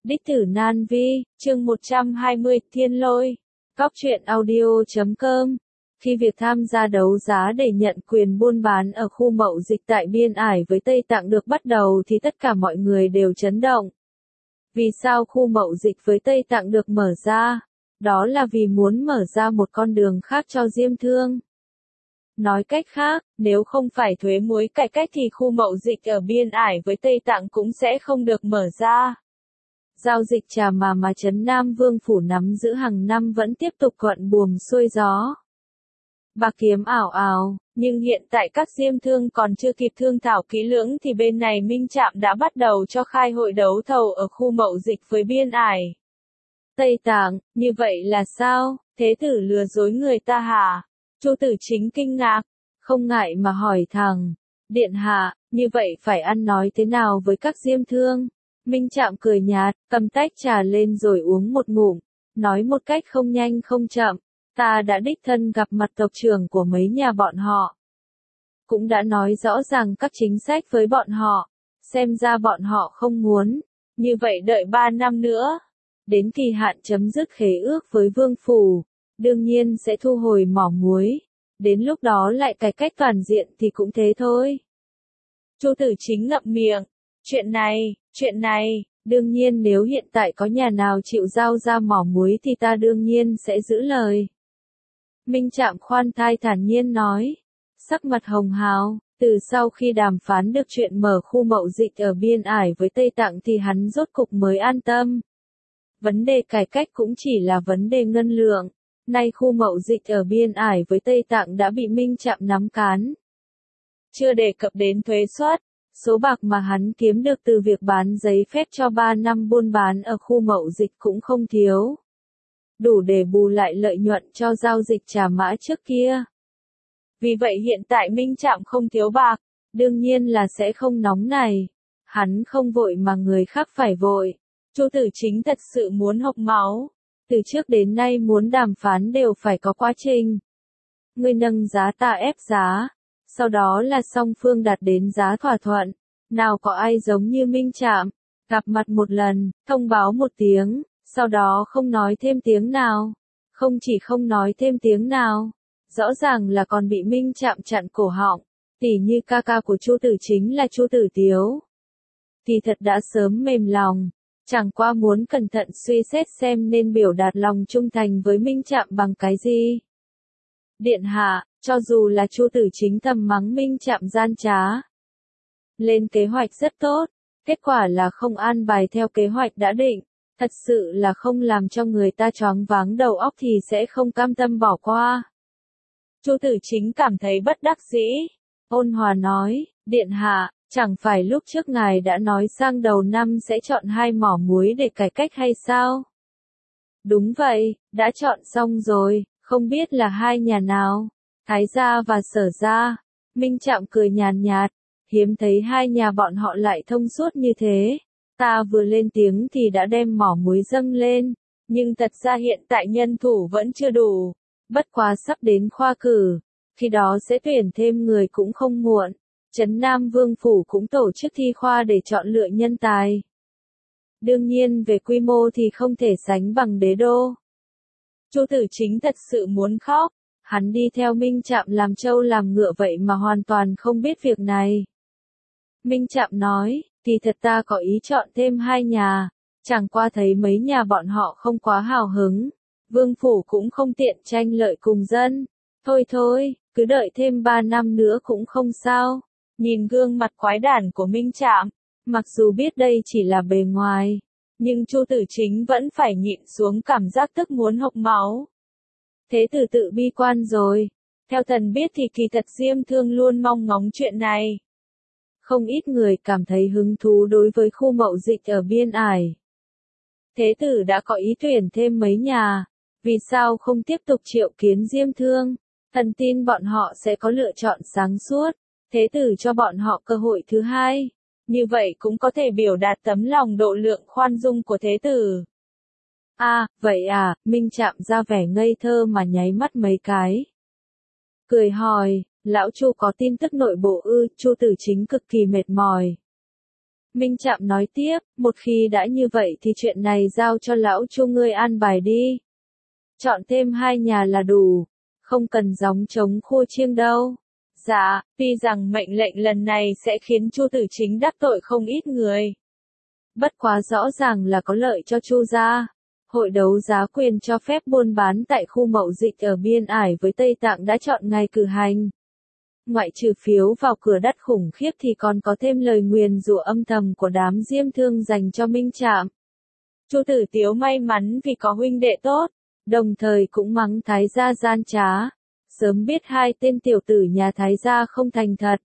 Đích tử Nan Vi, chương 120, Thiên Lôi. Cóc truyện audio.com. Khi việc tham gia đấu giá để nhận quyền buôn bán ở khu mậu dịch tại Biên Ải với Tây Tạng được bắt đầu thì tất cả mọi người đều chấn động. Vì sao khu mậu dịch với Tây Tạng được mở ra? Đó là vì muốn mở ra một con đường khác cho diêm thương. Nói cách khác, nếu không phải thuế muối cải cách thì khu mậu dịch ở Biên Ải với Tây Tạng cũng sẽ không được mở ra. Giao dịch trà mà Trấn Nam Vương Phủ nắm giữ hàng năm vẫn tiếp tục thuận buồm xuôi gió. Bạc kiếm ảo ảo, nhưng hiện tại các diêm thương còn chưa kịp thương thảo kỹ lưỡng thì bên này Minh Trạm đã bắt đầu cho khai hội đấu thầu ở khu mậu dịch với Biên Ải. Tây Tạng, như vậy là sao? Thế tử lừa dối người ta hả? Chu Tử Chính kinh ngạc, không ngại mà hỏi thẳng. Điện hạ, như vậy phải ăn nói thế nào với các diêm thương? Minh Trạm cười nhạt, cầm tách trà lên rồi uống một ngụm, nói một cách không nhanh không chậm, ta đã đích thân gặp mặt tộc trưởng của mấy nhà bọn họ. Cũng đã nói rõ ràng các chính sách với bọn họ, xem ra bọn họ không muốn, như vậy đợi 3 năm nữa, đến kỳ hạn chấm dứt khế ước với Vương Phủ, đương nhiên sẽ thu hồi mỏ muối, đến lúc đó lại cải cách toàn diện thì cũng thế thôi. Chu Tử Chính ngậm miệng, chuyện này, đương nhiên nếu hiện tại có nhà nào chịu giao ra mỏ muối thì ta đương nhiên sẽ giữ lời. Minh Trạm khoan thai thản nhiên nói, sắc mặt hồng hào, từ sau khi đàm phán được chuyện mở khu mậu dịch ở Biên Ải với Tây Tạng thì hắn rốt cục mới an tâm. Vấn đề cải cách cũng chỉ là vấn đề ngân lượng, nay khu mậu dịch ở Biên Ải với Tây Tạng đã bị Minh Trạm nắm cán. Chưa đề cập đến thuế suất. Số bạc mà hắn kiếm được từ việc bán giấy phép cho 3 năm buôn bán ở khu mậu dịch cũng không thiếu. Đủ để bù lại lợi nhuận cho giao dịch trà mã trước kia. Vì vậy hiện tại Minh Trạm không thiếu bạc, đương nhiên là sẽ không nóng này. Hắn không vội mà người khác phải vội. Chu Tử Chính thật sự muốn hộc máu. Từ trước đến nay muốn đàm phán đều phải có quá trình. Ngươi nâng giá ta ép giá. Sau đó là song phương đạt đến giá thỏa thuận. Nào có ai giống như Minh Trạm, gặp mặt một lần, thông báo một tiếng, sau đó không nói thêm tiếng nào. Không chỉ không nói thêm tiếng nào, rõ ràng là còn bị Minh Trạm chặn cổ họng, tỉ như ca ca của Chu Tử Chính là Chu Tử Tiếu. Thì thật đã sớm mềm lòng, chẳng qua muốn cẩn thận suy xét xem nên biểu đạt lòng trung thành với Minh Trạm bằng cái gì. Điện hạ, cho dù là Chu Tử Chính thầm mắng Minh Trạm gian trá. Lên kế hoạch rất tốt, kết quả là không an bài theo kế hoạch đã định, thật sự là không làm cho người ta choáng váng đầu óc thì sẽ không cam tâm bỏ qua. Chu Tử Chính cảm thấy bất đắc dĩ, ôn hòa nói, điện hạ, chẳng phải lúc trước ngài đã nói sang đầu năm sẽ chọn 2 mỏ muối để cải cách hay sao? Đúng vậy, đã chọn xong rồi, không biết là 2 nhà nào? Thái gia và Sở gia. Minh Trạm cười nhàn nhạt, hiếm thấy 2 nhà bọn họ lại thông suốt như thế. Ta vừa lên tiếng thì đã đem mỏ muối dâng lên, nhưng thật ra hiện tại nhân thủ vẫn chưa đủ. Bất quá sắp đến khoa cử, khi đó sẽ tuyển thêm người cũng không muộn. Trấn Nam Vương Phủ cũng tổ chức thi khoa để chọn lựa nhân tài. Đương nhiên về quy mô thì không thể sánh bằng Đế Đô. Chu Tử Chính thật sự muốn khóc. Hắn đi theo Minh Trạm làm trâu làm ngựa vậy mà hoàn toàn không biết việc này. Minh Trạm nói, thì thật ta có ý chọn thêm 2 nhà, chẳng qua thấy mấy nhà bọn họ không quá hào hứng. Vương Phủ cũng không tiện tranh lợi cùng dân. Thôi, cứ đợi thêm 3 năm nữa cũng không sao. Nhìn gương mặt quái đản của Minh Trạm, mặc dù biết đây chỉ là bề ngoài, nhưng Chu Tử Chính vẫn phải nhịn xuống cảm giác tức muốn hộc máu. Thế tử tự bi quan rồi. Theo thần biết thì kỳ thật diêm thương luôn mong ngóng chuyện này. Không ít người cảm thấy hứng thú đối với khu mậu dịch ở Biên Ải. Thế tử đã có ý tuyển thêm mấy nhà. Vì sao không tiếp tục triệu kiến diêm thương? Thần tin bọn họ sẽ có lựa chọn sáng suốt. Thế tử cho bọn họ cơ hội thứ 2. Như vậy cũng có thể biểu đạt tấm lòng độ lượng khoan dung của thế tử. Vậy à, Minh Trạm ra vẻ ngây thơ mà nháy mắt mấy cái. Cười hỏi, lão Chu có tin tức nội bộ ư? Chu Tử Chính cực kỳ mệt mỏi. Minh Trạm nói tiếp, một khi đã như vậy thì chuyện này giao cho lão Chu ngươi an bài đi. Chọn thêm 2 nhà là đủ, không cần gióng trống khua chiêng đâu. Dạ, tuy rằng mệnh lệnh lần này sẽ khiến Chu Tử Chính đắc tội không ít người. Bất quá rõ ràng là có lợi cho Chu gia. Hội đấu giá quyền cho phép buôn bán tại khu mậu dịch ở biên ải với Tây Tạng đã chọn ngày cử hành. Ngoại trừ phiếu vào cửa đắt khủng khiếp thì còn có thêm lời nguyền rủa âm thầm của đám diêm thương dành cho Minh Trạm. Chu Tử Tiếu may mắn vì có huynh đệ tốt, đồng thời cũng mắng Thái gia gian trá. Sớm biết 2 tên tiểu tử nhà Thái gia không thành thật.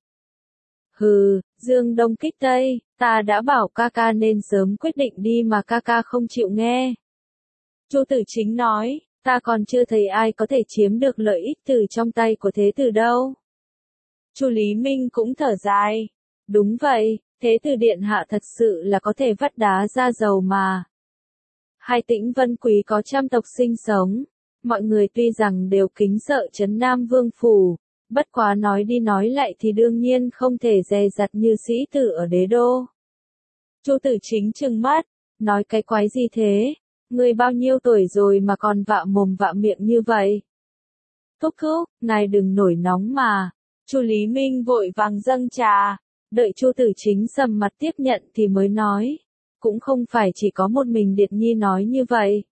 Hừ, Dương Đông kích Tây, ta đã bảo ca ca nên sớm quyết định đi mà ca ca không chịu nghe. Chu Tử Chính nói, ta còn chưa thấy ai có thể chiếm được lợi ích từ trong tay của thế tử đâu. Chu Lý Minh cũng thở dài. Đúng vậy, thế tử điện hạ thật sự là có thể vắt đá ra dầu mà. Hai Tĩnh Vân Quý có trăm tộc sinh sống. Mọi người tuy rằng đều kính sợ Trấn Nam Vương Phủ, bất quá nói đi nói lại thì đương nhiên không thể dè dặt như sĩ tử ở đế đô. Chu Tử Chính trừng mắt, nói cái quái gì thế? Ngươi bao nhiêu tuổi rồi mà còn vạ mồm vạ miệng như vậy? Thúc thúc, ngài đừng nổi nóng mà. Chu Lý Minh vội vàng dâng trà, đợi Chu Tử Chính sầm mặt tiếp nhận thì mới nói. Cũng không phải chỉ có một mình Điệt Nhi nói như vậy.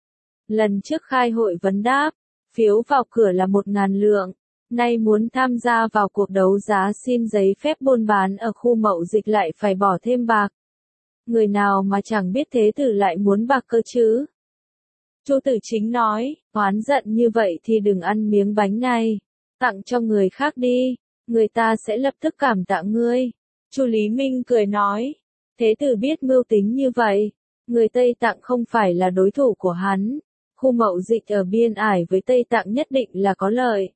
Lần trước khai hội vấn đáp, phiếu vào cửa là 1.000 lượng, nay muốn tham gia vào cuộc đấu giá xin giấy phép buôn bán ở khu mậu dịch lại phải bỏ thêm bạc. Người nào mà chẳng biết thế tử lại muốn bạc cơ chứ? Chu Tử Chính nói, oán giận như vậy thì đừng ăn miếng bánh này, tặng cho người khác đi, người ta sẽ lập tức cảm tạ ngươi. Chu Lý Minh cười nói, thế tử biết mưu tính như vậy, người Tây Tạng không phải là đối thủ của hắn. Khu mậu dịch ở biên ải với Tây Tạng nhất định là có lợi.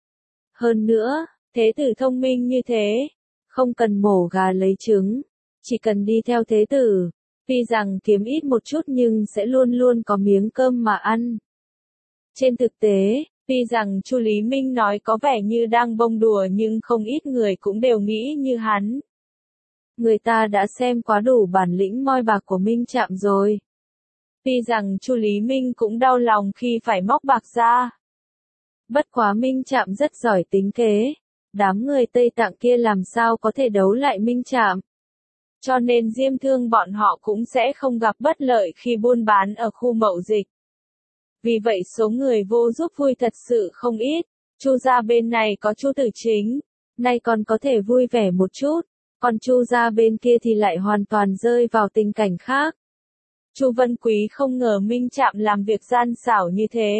Hơn nữa, thế tử thông minh như thế, không cần mổ gà lấy trứng, chỉ cần đi theo thế tử, tuy rằng kiếm ít một chút nhưng sẽ luôn luôn có miếng cơm mà ăn. Trên thực tế, tuy rằng Chu Lý Minh nói có vẻ như đang bông đùa nhưng không ít người cũng đều nghĩ như hắn. Người ta đã xem quá đủ bản lĩnh moi bạc của Minh Trạm rồi. Tuy rằng Chu Lý Minh cũng đau lòng khi phải móc bạc ra. Bất quá Minh Trạm rất giỏi tính kế. Đám người Tây Tạng kia làm sao có thể đấu lại Minh Trạm. Cho nên diêm thương bọn họ cũng sẽ không gặp bất lợi khi buôn bán ở khu mậu dịch. Vì vậy số người vô giúp vui thật sự không ít. Chu gia bên này có Chu Tử Chính, nay còn có thể vui vẻ một chút. Còn Chu gia bên kia thì lại hoàn toàn rơi vào tình cảnh khác. Chu Vân Quý không ngờ Minh Trạm làm việc gian xảo như thế.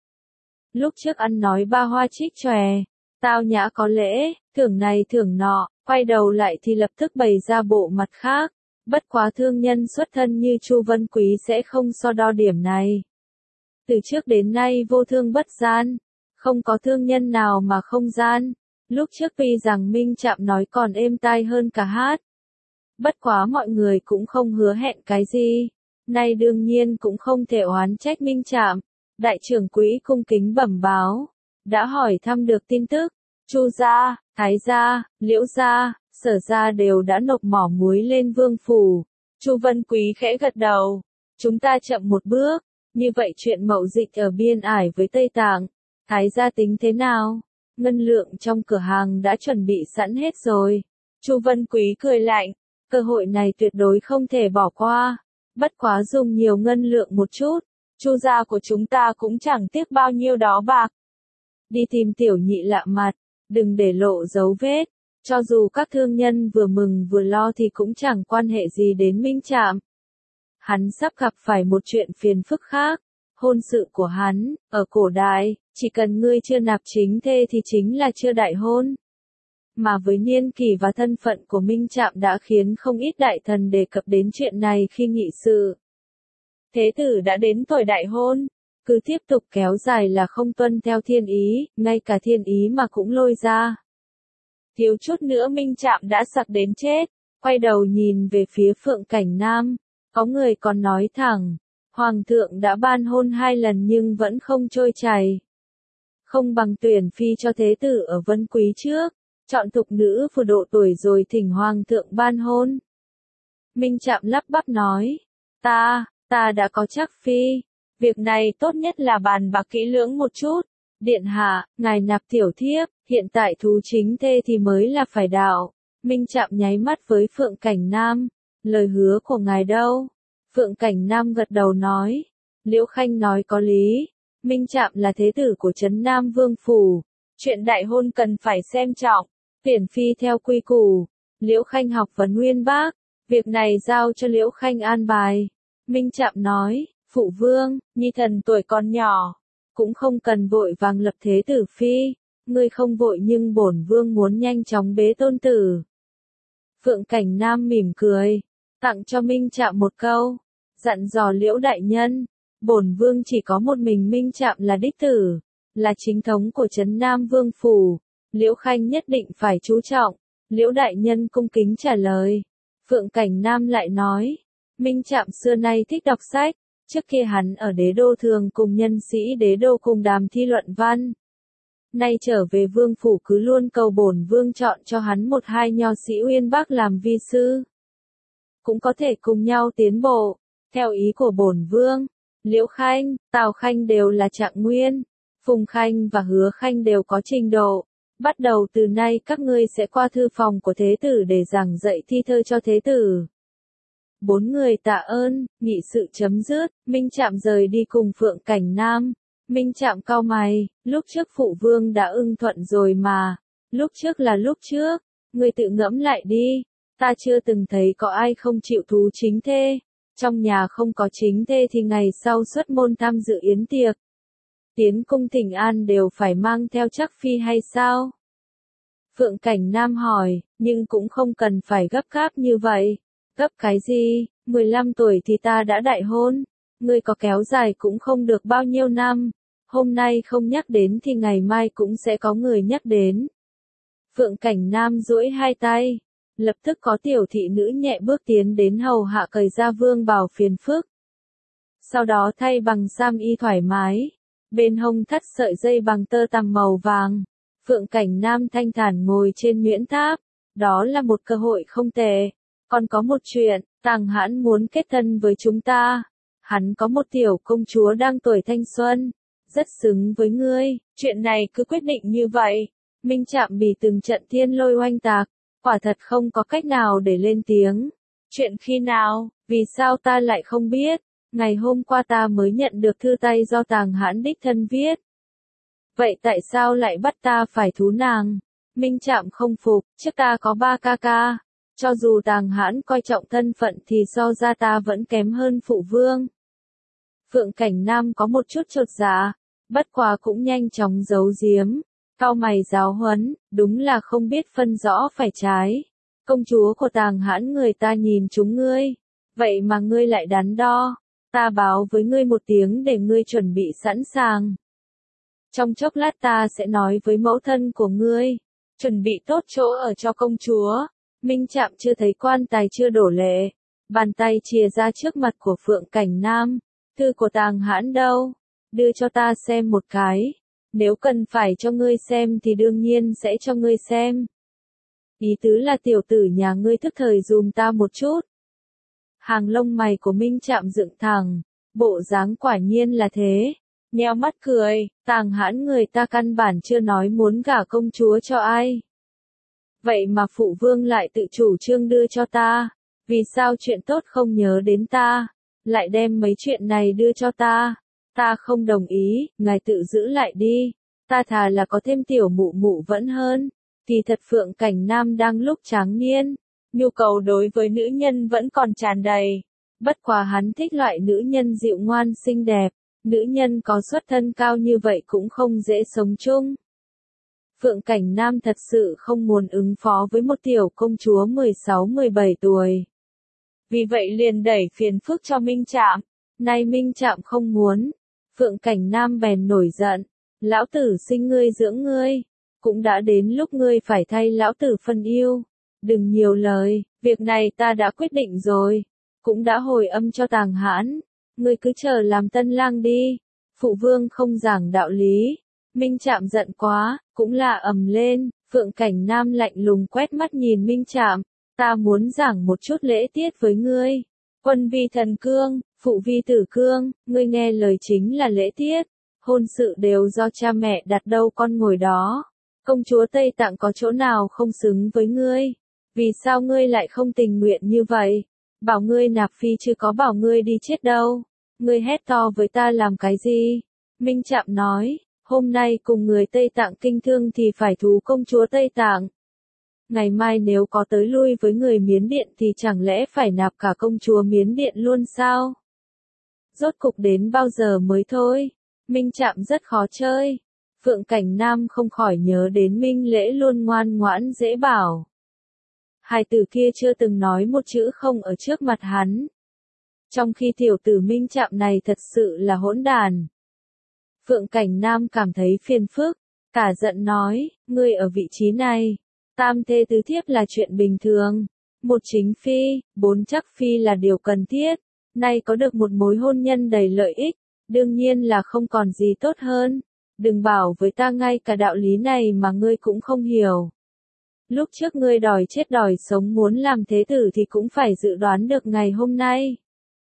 Lúc trước ăn nói ba hoa trích chòe, tao nhã có lễ, thưởng này thưởng nọ, quay đầu lại thì lập tức bày ra bộ mặt khác. Bất quá thương nhân xuất thân như Chu Vân Quý sẽ không so đo điểm này. Từ trước đến nay vô thương bất gian, không có thương nhân nào mà không gian. Lúc trước tuy rằng Minh Trạm nói còn êm tai hơn cả hát. Bất quá mọi người cũng không hứa hẹn cái gì. Nay đương nhiên cũng không thể oán trách Minh Trạm. Đại trưởng quỹ cung kính bẩm báo, đã hỏi thăm được tin tức, Chu gia, Thái gia, Liễu gia, Sở gia đều đã nộp mỏ muối lên vương phủ. Chu Vân Quý khẽ gật đầu, chúng ta chậm một bước, như vậy chuyện mậu dịch ở biên ải với Tây Tạng, Thái gia tính thế nào? Ngân lượng trong cửa hàng đã chuẩn bị sẵn hết rồi. Chu Vân Quý cười lạnh, cơ hội này tuyệt đối không thể bỏ qua. Bất quá dùng nhiều ngân lượng một chút, Chu gia của chúng ta cũng chẳng tiếc bao nhiêu đó bạc. Đi tìm tiểu nhị lạ mặt, đừng để lộ dấu vết, cho dù các thương nhân vừa mừng vừa lo thì cũng chẳng quan hệ gì đến Minh Trạm. Hắn sắp gặp phải một chuyện phiền phức khác, hôn sự của hắn, ở cổ đại, chỉ cần ngươi chưa nạp chính thê thì chính là chưa đại hôn. Mà với niên kỷ và thân phận của Minh Trạm đã khiến không ít đại thần đề cập đến chuyện này khi nghị sự. Thế tử đã đến tuổi đại hôn, cứ tiếp tục kéo dài là không tuân theo thiên ý, ngay cả thiên ý mà cũng lôi ra. Thiếu chút nữa Minh Trạm đã sặc đến chết, quay đầu nhìn về phía Phượng Cảnh Nam, có người còn nói thẳng, Hoàng thượng đã ban hôn 2 lần nhưng vẫn không trôi chảy. Không bằng tuyển phi cho thế tử ở Vân Quý trước, chọn thục nữ vừa độ tuổi rồi thỉnh Hoàng thượng ban hôn. Minh Trạm lắp bắp nói. Ta đã có chắc phi. Việc này tốt nhất là bàn bạc kỹ lưỡng một chút. Điện hạ, ngài nạp tiểu thiếp, hiện tại thú chính thê thì mới là phải đạo. Minh Trạm nháy mắt với Phượng Cảnh Nam. Lời hứa của ngài đâu? Phượng Cảnh Nam gật đầu nói. Liễu Khanh nói có lý. Minh Trạm là thế tử của Trấn Nam Vương Phủ. Chuyện đại hôn cần phải xem trọng. Tuyển phi theo quy củ. Liễu Khanh học vấn uyên bác. Việc này giao cho Liễu Khanh an bài. Minh Trạm nói, phụ vương, nhi thần tuổi còn nhỏ. Cũng không cần vội vàng lập thế tử phi. Ngươi không vội nhưng bổn vương muốn nhanh chóng bế tôn tử. Phượng Cảnh Nam mỉm cười. Tặng cho Minh Trạm một câu. Dặn dò Liễu đại nhân. Bổn vương chỉ có một mình Minh Trạm là đích tử. Là chính thống của Trấn Nam Vương Phủ. Liễu Khanh nhất định phải chú trọng. Liễu đại nhân cung kính trả lời. Phượng Cảnh Nam lại nói. Minh Trạm xưa nay thích đọc sách. Trước kia hắn ở đế đô thường cùng nhân sĩ đế đô cùng đàm thi luận văn. Nay trở về vương phủ cứ luôn cầu bổn vương chọn cho hắn một hai nho sĩ uyên bác làm vi sư. Cũng có thể cùng nhau tiến bộ. Theo ý của bổn vương, Liễu Khanh, Tào Khanh đều là trạng nguyên. Phùng Khanh và Hứa Khanh đều có trình độ. Bắt đầu từ nay các ngươi sẽ qua thư phòng của thế tử để giảng dạy thi thơ cho thế tử. 4 người tạ ơn, nghị sự chấm dứt, Minh Trạm rời đi cùng Phượng Cảnh Nam. Minh Trạm cau mày, lúc trước phụ vương đã ưng thuận rồi mà. Lúc trước là lúc trước, ngươi tự ngẫm lại đi. Ta chưa từng thấy có ai không chịu thú chính thê. Trong nhà không có chính thê thì ngày sau xuất môn tham dự yến tiệc. Tiến cung thỉnh an đều phải mang theo chắc phi hay sao? Phượng Cảnh Nam hỏi, nhưng cũng không cần phải gấp gáp như vậy. Gấp cái gì, 15 tuổi thì ta đã đại hôn. Ngươi có kéo dài cũng không được bao nhiêu năm. Hôm nay không nhắc đến thì ngày mai cũng sẽ có người nhắc đến. Phượng Cảnh Nam duỗi hai tay. Lập tức có tiểu thị nữ nhẹ bước tiến đến hầu hạ cởi ra vương bào phiền phức. Sau đó thay bằng sam y thoải mái. Bên hông thắt sợi dây bằng tơ tằm màu vàng. Phượng Cảnh Nam thanh thản ngồi trên nhuyễn tháp. Đó là một cơ hội không tệ. Còn có một chuyện, Tàng Hãn muốn kết thân với chúng ta. Hắn có một tiểu công chúa đang tuổi thanh xuân. Rất xứng với ngươi. Chuyện này cứ quyết định như vậy. Minh Trạm bị từng trận thiên lôi oanh tạc. Quả thật không có cách nào để lên tiếng. Chuyện khi nào, vì sao ta lại không biết? Ngày hôm qua ta mới nhận được thư tay do Tàng Hãn đích thân viết. Vậy tại sao lại bắt ta phải thú nàng? Minh Trạm không phục, trước ta có 3 ca ca. Cho dù Tàng Hãn coi trọng thân phận thì so ra ta vẫn kém hơn phụ vương. Phượng Cảnh Nam có một chút chột dạ, bất quá cũng nhanh chóng giấu giếm. Cau mày giáo huấn, đúng là không biết phân rõ phải trái. Công chúa của Tàng Hãn người ta nhìn chúng ngươi. Vậy mà ngươi lại đắn đo. Ta báo với ngươi một tiếng để ngươi chuẩn bị sẵn sàng. Trong chốc lát ta sẽ nói với mẫu thân của ngươi. Chuẩn bị tốt chỗ ở cho công chúa. Minh Trạm chưa thấy quan tài chưa đổ lệ. Bàn tay chìa ra trước mặt của Phượng Cảnh Nam. Thư của Tàng Hãn đâu? Đưa cho ta xem một cái. Nếu cần phải cho ngươi xem thì đương nhiên sẽ cho ngươi xem. Ý tứ là tiểu tử nhà ngươi thức thời dùm ta một chút. Hàng lông mày của Minh Trạm dựng thẳng. Bộ dáng quả nhiên là thế. Nheo mắt cười, Tàng Hãn người ta căn bản chưa nói muốn gả công chúa cho ai. Vậy mà phụ vương lại tự chủ trương đưa cho ta. Vì sao chuyện tốt không nhớ đến ta? Lại đem mấy chuyện này đưa cho ta. Ta không đồng ý, ngài tự giữ lại đi. Ta thà là có thêm tiểu mụ mụ vẫn hơn. Kỳ thật Phượng Cảnh Nam đang lúc tráng niên. Nhu cầu đối với nữ nhân vẫn còn tràn đầy. Bất quá hắn thích loại nữ nhân dịu ngoan xinh đẹp. Nữ nhân có xuất thân cao như vậy cũng không dễ sống chung. Phượng Cảnh Nam thật sự không muốn ứng phó với một tiểu công chúa 16-17 tuổi. Vì vậy liền đẩy phiền phức cho Minh Trạm. Nay Minh Trạm không muốn. Phượng Cảnh Nam bèn nổi giận. Lão tử sinh ngươi dưỡng ngươi. Cũng đã đến lúc ngươi phải thay lão tử phân yêu. Đừng nhiều lời, việc này ta đã quyết định rồi. Cũng đã hồi âm cho Tàng Hãn. Ngươi cứ chờ làm tân lang đi. Phụ vương không giảng đạo lý. Minh Trạm giận quá, cũng là ầm lên. Phượng Cảnh Nam lạnh lùng quét mắt nhìn Minh Trạm. Ta muốn giảng một chút lễ tiết với ngươi. Quân vi thần cương, phụ vi tử cương, ngươi nghe lời chính là lễ tiết. Hôn sự đều do cha mẹ đặt đâu con ngồi đó. Công chúa Tây Tạng có chỗ nào không xứng với ngươi? Vì sao ngươi lại không tình nguyện như vậy? Bảo ngươi nạp phi chứ có bảo ngươi đi chết đâu. Ngươi hét to với ta làm cái gì? Minh Trạm nói, hôm nay cùng người Tây Tạng kinh thương thì phải thú công chúa Tây Tạng. Ngày mai nếu có tới lui với người Miến Điện thì chẳng lẽ phải nạp cả công chúa Miến Điện luôn sao? Rốt cục đến bao giờ mới thôi? Minh Trạm rất khó chơi. Phượng Cảnh Nam không khỏi nhớ đến Minh Lễ luôn ngoan ngoãn dễ bảo. Hai từ kia chưa từng nói một chữ không ở trước mặt hắn. Trong khi tiểu tử Minh Trạm này thật sự là hỗn đàn. Phượng Cảnh Nam cảm thấy phiền phức, cả giận nói, ngươi ở vị trí này, tam thê tứ thiếp là chuyện bình thường. Một chính phi, bốn chắc phi là điều cần thiết. Nay có được một mối hôn nhân đầy lợi ích, đương nhiên là không còn gì tốt hơn. Đừng bảo với ta ngay cả đạo lý này mà ngươi cũng không hiểu. Lúc trước ngươi đòi chết đòi sống muốn làm thế tử thì cũng phải dự đoán được ngày hôm nay.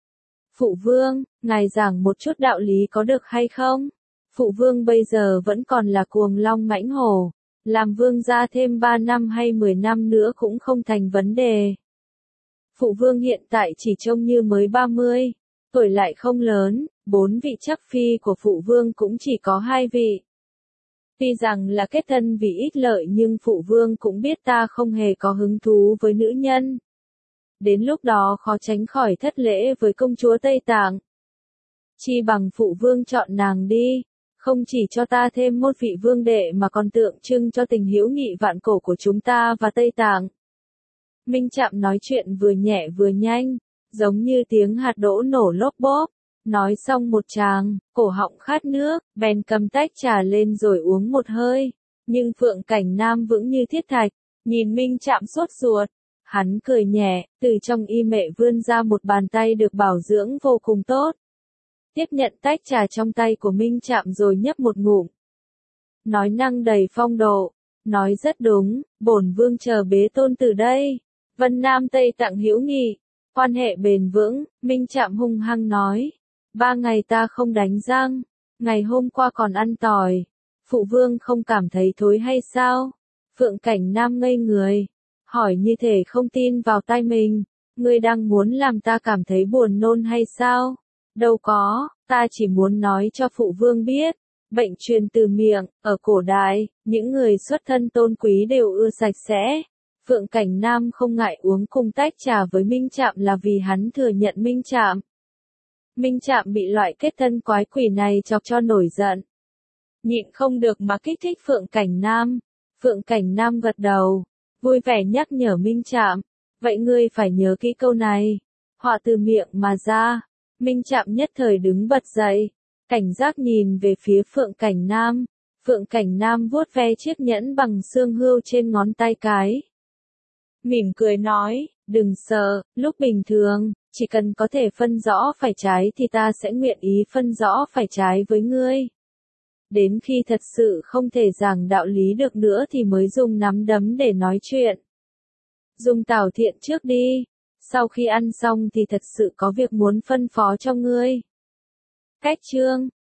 Phụ vương, ngài giảng một chút đạo lý có được hay không? Phụ vương bây giờ vẫn còn là cuồng long mãnh hổ. Làm vương gia thêm 3 năm hay 10 năm nữa cũng không thành vấn đề. Phụ vương hiện tại chỉ trông như mới 30, tuổi lại không lớn, 4 vị chắc phi của phụ vương cũng chỉ có 2 vị. Tuy rằng là kết thân vì ích lợi nhưng phụ vương cũng biết ta không hề có hứng thú với nữ nhân. Đến lúc đó khó tránh khỏi thất lễ với công chúa Tây Tạng. Chi bằng phụ vương chọn nàng đi, không chỉ cho ta thêm một vị vương đệ mà còn tượng trưng cho tình hữu nghị vạn cổ của chúng ta và Tây Tạng. Minh Trạm nói chuyện vừa nhẹ vừa nhanh, giống như tiếng hạt đỗ nổ lốp bốp. Nói xong một tràng, cổ họng khát nước, bèn cầm tách trà lên rồi uống một hơi. Nhưng Phượng Cảnh Nam vững như thiết thạch, nhìn Minh Trạm sốt ruột. Hắn cười nhẹ, từ trong y mệ vươn ra một bàn tay được bảo dưỡng vô cùng tốt. Tiếp nhận tách trà trong tay của Minh Trạm rồi nhấp một ngụm. Nói năng đầy phong độ, nói rất đúng, bổn vương chờ bế tôn từ đây. Vân Nam Tây Tạng hữu nghị, quan hệ bền vững, Minh Trạm hung hăng nói. 3 ngày ta không đánh răng, ngày hôm qua còn ăn tỏi. Phụ vương không cảm thấy thối hay sao? Phượng Cảnh Nam ngây người, hỏi như thể không tin vào tai mình. Ngươi đang muốn làm ta cảm thấy buồn nôn hay sao? Đâu có, ta chỉ muốn nói cho phụ vương biết. Bệnh truyền từ miệng, ở cổ đại, những người xuất thân tôn quý đều ưa sạch sẽ. Phượng Cảnh Nam không ngại uống cùng tách trà với Minh Trạm là vì hắn thừa nhận Minh Trạm. Minh Trạm bị loại kết thân quái quỷ này chọc cho nổi giận. Nhịn không được mà kích thích Phượng Cảnh Nam. Phượng Cảnh Nam gật đầu, vui vẻ nhắc nhở Minh Trạm. Vậy ngươi phải nhớ kỹ câu này. Họa từ miệng mà ra. Minh Trạm nhất thời đứng bật dậy. Cảnh giác nhìn về phía Phượng Cảnh Nam. Phượng Cảnh Nam vuốt ve chiếc nhẫn bằng xương hươu trên ngón tay cái. Mỉm cười nói, đừng sợ, lúc bình thường, chỉ cần có thể phân rõ phải trái thì ta sẽ nguyện ý phân rõ phải trái với ngươi. Đến khi thật sự không thể giảng đạo lý được nữa thì mới dùng nắm đấm để nói chuyện. Dùng Tảo Thiện trước đi, sau khi ăn xong thì thật sự có việc muốn phân phó cho ngươi. Cách chương